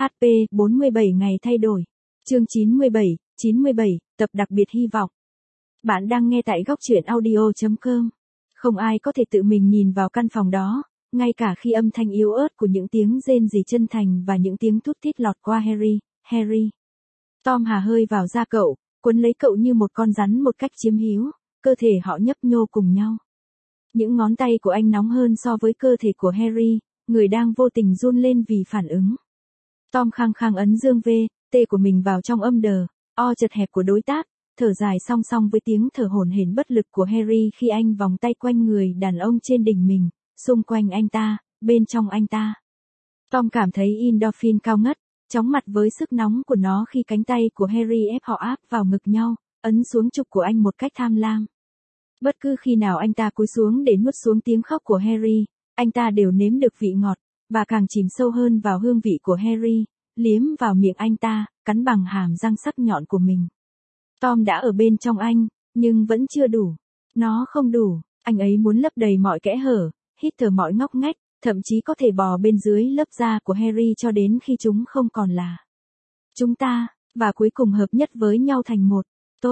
HP 47 ngày thay đổi. Chương 97, tập đặc biệt hy vọng. Bạn đang nghe tại góc truyện audio.com. Không ai có thể tự mình nhìn vào căn phòng đó, ngay cả khi âm thanh yếu ớt của những tiếng rên rỉ chân thành và những tiếng thút thít lọt qua Harry. Tom hà hơi vào da cậu, cuốn lấy cậu như một con rắn một cách chiếm hữu, cơ thể họ nhấp nhô cùng nhau. Những ngón tay của anh nóng hơn so với cơ thể của Harry, người đang vô tình run lên vì phản ứng. Tom khăng khăng ấn dương V, T của mình vào trong âm đờ, O chật hẹp của đối tác, thở dài song song với tiếng thở hổn hển bất lực của Harry khi anh vòng tay quanh người đàn ông trên đỉnh mình, xung quanh anh ta, bên trong anh ta. Tom cảm thấy endorphin cao ngất, chóng mặt với sức nóng của nó khi cánh tay của Harry ép họ áp vào ngực nhau, ấn xuống trục của anh một cách tham lam. Bất cứ khi nào anh ta cúi xuống để nuốt xuống tiếng khóc của Harry, anh ta đều nếm được vị ngọt, và càng chìm sâu hơn vào hương vị của Harry, liếm vào miệng anh ta, cắn bằng hàm răng sắc nhọn của mình. Tom đã ở bên trong anh, nhưng vẫn chưa đủ. Nó không đủ, anh ấy muốn lấp đầy mọi kẽ hở, hít thở mọi ngóc ngách, thậm chí có thể bò bên dưới lớp da của Harry cho đến khi chúng không còn là chúng ta, và cuối cùng hợp nhất với nhau thành một.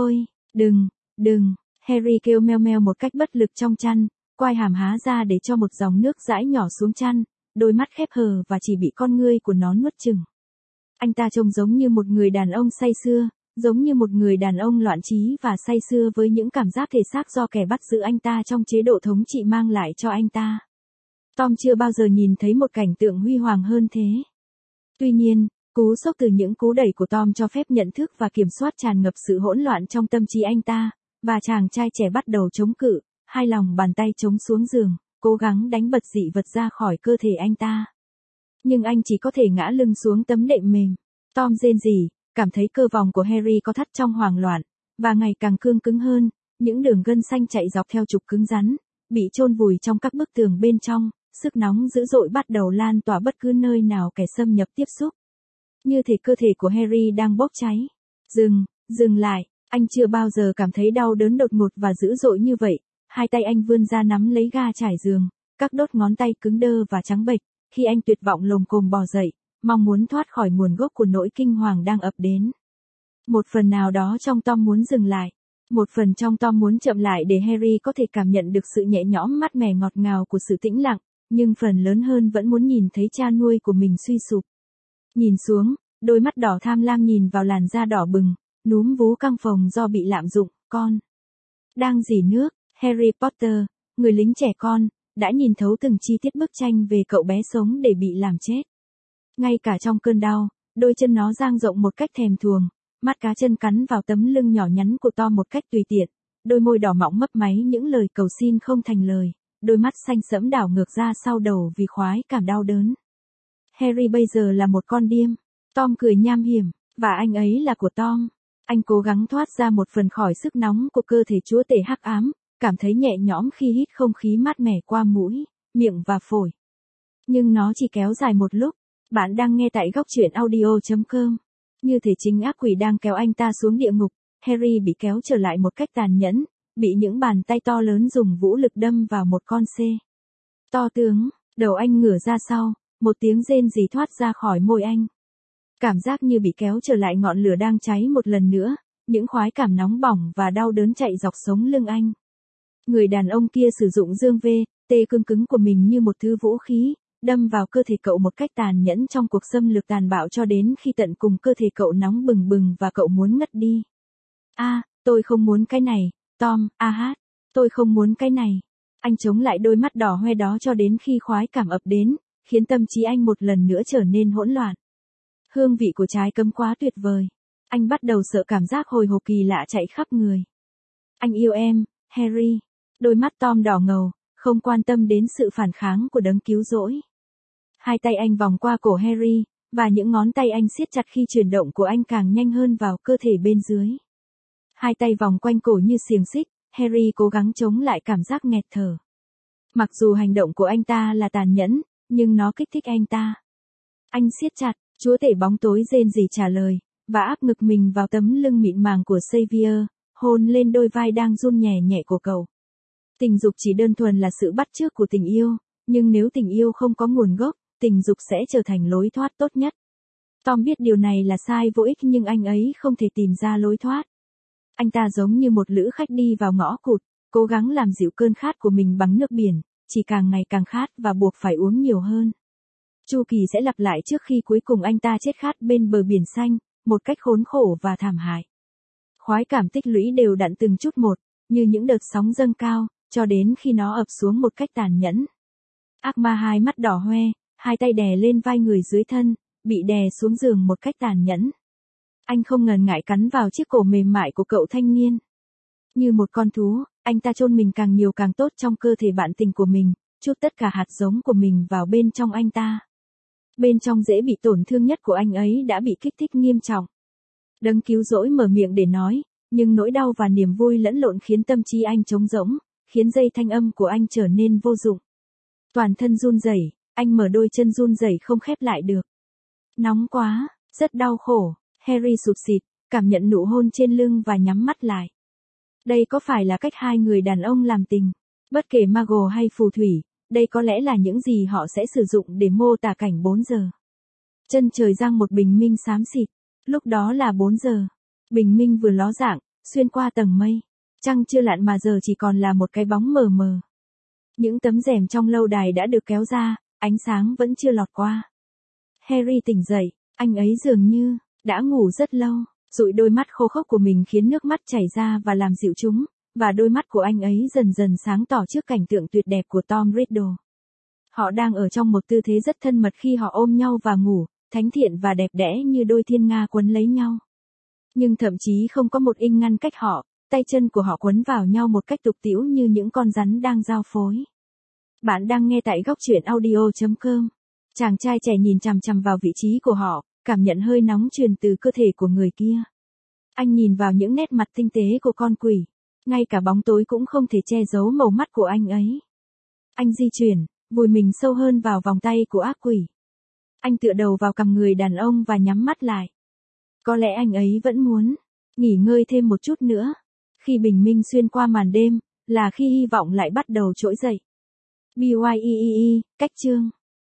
Đừng, Harry kêu meo meo một cách bất lực trong chăn, quai hàm há ra để cho một dòng nước dãi nhỏ xuống chăn, đôi mắt khép hờ và chỉ bị con ngươi của nó nuốt chửng. Anh ta trông giống như một người đàn ông say sưa, giống như một người đàn ông loạn trí và say sưa với những cảm giác thể xác do kẻ bắt giữ anh ta trong chế độ thống trị mang lại cho anh ta. Tom chưa bao giờ nhìn thấy một cảnh tượng huy hoàng hơn thế. Tuy nhiên, cú sốc từ những cú đẩy của Tom cho phép nhận thức và kiểm soát tràn ngập sự hỗn loạn trong tâm trí anh ta, và chàng trai trẻ bắt đầu chống cự, hai lòng bàn tay chống xuống giường, cố gắng đánh bật dị vật ra khỏi cơ thể anh ta. Nhưng anh chỉ có thể ngã lưng xuống tấm đệm mềm. Tom rên rỉ, cảm thấy cơ vòng của Harry có thắt trong hoảng loạn, và ngày càng cương cứng hơn, những đường gân xanh chạy dọc theo trục cứng rắn, bị chôn vùi trong các bức tường bên trong, sức nóng dữ dội bắt đầu lan tỏa bất cứ nơi nào kẻ xâm nhập tiếp xúc. Như thể cơ thể của Harry đang bốc cháy. Dừng lại, anh chưa bao giờ cảm thấy đau đớn đột ngột và dữ dội như vậy. Hai tay anh vươn ra nắm lấy ga trải giường, các đốt ngón tay cứng đơ và trắng bệch, khi anh tuyệt vọng lồm cồm bò dậy, mong muốn thoát khỏi nguồn gốc của nỗi kinh hoàng đang ập đến. Một phần nào đó trong Tom muốn dừng lại, một phần trong Tom muốn chậm lại để Harry có thể cảm nhận được sự nhẹ nhõm mát mẻ ngọt ngào của sự tĩnh lặng, nhưng phần lớn hơn vẫn muốn nhìn thấy cha nuôi của mình suy sụp. Nhìn xuống, đôi mắt đỏ tham lam nhìn vào làn da đỏ bừng, núm vú căng phồng do bị lạm dụng, con đang rỉ nước. Harry Potter, người lính trẻ con, đã nhìn thấu từng chi tiết bức tranh về cậu bé sống để bị làm chết. Ngay cả trong cơn đau, đôi chân nó dang rộng một cách thèm thuồng, mắt cá chân cắn vào tấm lưng nhỏ nhắn của Tom một cách tùy tiện, đôi môi đỏ mọng mấp máy những lời cầu xin không thành lời, đôi mắt xanh sẫm đảo ngược ra sau đầu vì khoái cảm đau đớn. Harry bây giờ là một con điên. Tom cười nham hiểm, và anh ấy là của Tom. Anh cố gắng thoát ra một phần khỏi sức nóng của cơ thể chúa tể hắc ám, cảm thấy nhẹ nhõm khi hít không khí mát mẻ qua mũi, miệng và phổi. Nhưng nó chỉ kéo dài một lúc. Bạn đang nghe tại góc truyện audio.com. Như thể chính ác quỷ đang kéo anh ta xuống địa ngục, Harry bị kéo trở lại một cách tàn nhẫn, bị những bàn tay to lớn dùng vũ lực đâm vào một con C. To tướng, đầu anh ngửa ra sau, một tiếng rên rỉ thoát ra khỏi môi anh. Cảm giác như bị kéo trở lại ngọn lửa đang cháy một lần nữa, những khoái cảm nóng bỏng và đau đớn chạy dọc sống lưng anh. Người đàn ông kia sử dụng dương V, T cứng cứng của mình như một thứ vũ khí, đâm vào cơ thể cậu một cách tàn nhẫn trong cuộc xâm lược tàn bạo cho đến khi tận cùng cơ thể cậu nóng bừng bừng và cậu muốn ngất đi. Tôi không muốn cái này, Tom, tôi không muốn cái này. Anh chống lại đôi mắt đỏ hoe đó cho đến khi khoái cảm ập đến, khiến tâm trí anh một lần nữa trở nên hỗn loạn. Hương vị của trái cấm quá tuyệt vời. Anh bắt đầu sợ cảm giác hồi hộp kỳ lạ chạy khắp người. Anh yêu em, Harry. Đôi mắt Tom đỏ ngầu, không quan tâm đến sự phản kháng của đấng cứu rỗi. Hai tay anh vòng qua cổ Harry, và những ngón tay anh siết chặt khi chuyển động của anh càng nhanh hơn vào cơ thể bên dưới. Hai tay vòng quanh cổ như xiềng xích, Harry cố gắng chống lại cảm giác nghẹt thở. Mặc dù hành động của anh ta là tàn nhẫn, nhưng nó kích thích anh ta. Anh siết chặt, chúa tể bóng tối rên rỉ trả lời, và áp ngực mình vào tấm lưng mịn màng của Xavier, hôn lên đôi vai đang run nhẹ nhẹ của cậu. Tình dục chỉ đơn thuần là sự bắt chước của tình yêu, nhưng nếu tình yêu không có nguồn gốc, tình dục sẽ trở thành lối thoát tốt nhất. Tom biết điều này là sai vô ích nhưng anh ấy không thể tìm ra lối thoát. Anh ta giống như một lữ khách đi vào ngõ cụt, cố gắng làm dịu cơn khát của mình bằng nước biển, chỉ càng ngày càng khát và buộc phải uống nhiều hơn. Chu kỳ sẽ lặp lại trước khi cuối cùng anh ta chết khát bên bờ biển xanh, một cách khốn khổ và thảm hại. Khoái cảm tích lũy đều đặn từng chút một, như những đợt sóng dâng cao, cho đến khi nó ập xuống một cách tàn nhẫn. Ác ma hai mắt đỏ hoe, hai tay đè lên vai người dưới thân, bị đè xuống giường một cách tàn nhẫn. Anh không ngần ngại cắn vào chiếc cổ mềm mại của cậu thanh niên. Như một con thú, anh ta chôn mình càng nhiều càng tốt trong cơ thể bạn tình của mình, chút tất cả hạt giống của mình vào bên trong anh ta. Bên trong dễ bị tổn thương nhất của anh ấy đã bị kích thích nghiêm trọng. Đấng cứu rỗi mở miệng để nói, nhưng nỗi đau và niềm vui lẫn lộn khiến tâm trí anh trống rỗng, khiến dây thanh âm của anh trở nên vô dụng. Toàn thân run rẩy, anh mở đôi chân run rẩy không khép lại được. Nóng quá, rất đau khổ, Harry sụt sịt, cảm nhận nụ hôn trên lưng và nhắm mắt lại. Đây có phải là cách hai người đàn ông làm tình? Bất kể Mago hay phù thủy, đây có lẽ là những gì họ sẽ sử dụng để mô tả cảnh 4 giờ. Chân trời giăng một bình minh xám xịt. Lúc đó là 4 giờ. Bình minh vừa ló dạng, xuyên qua tầng mây. Trăng chưa lặn mà giờ chỉ còn là một cái bóng mờ mờ. Những tấm rèm trong lâu đài đã được kéo ra, ánh sáng vẫn chưa lọt qua. Harry tỉnh dậy, anh ấy dường như đã ngủ rất lâu. Dụi đôi mắt khô khốc của mình khiến nước mắt chảy ra và làm dịu chúng, và đôi mắt của anh ấy dần dần sáng tỏ trước cảnh tượng tuyệt đẹp của Tom Riddle. Họ đang ở trong một tư thế rất thân mật khi họ ôm nhau và ngủ, thánh thiện và đẹp đẽ như đôi thiên nga quấn lấy nhau. Nhưng thậm chí không có một inch ngăn cách họ, tay chân của họ quấn vào nhau một cách tục tĩu như những con rắn đang giao phối. Bạn đang nghe tại góc truyện audio.com. Chàng trai trẻ nhìn chằm chằm vào vị trí của họ, cảm nhận hơi nóng truyền từ cơ thể của người kia. Anh nhìn vào những nét mặt tinh tế của con quỷ. Ngay cả bóng tối cũng không thể che giấu màu mắt của anh ấy. Anh di chuyển, vùi mình sâu hơn vào vòng tay của ác quỷ. Anh tựa đầu vào cằm người đàn ông và nhắm mắt lại. Có lẽ anh ấy vẫn muốn nghỉ ngơi thêm một chút nữa. Khi bình minh xuyên qua màn đêm, là khi hy vọng lại bắt đầu trỗi dậy. BYEE, cách chương.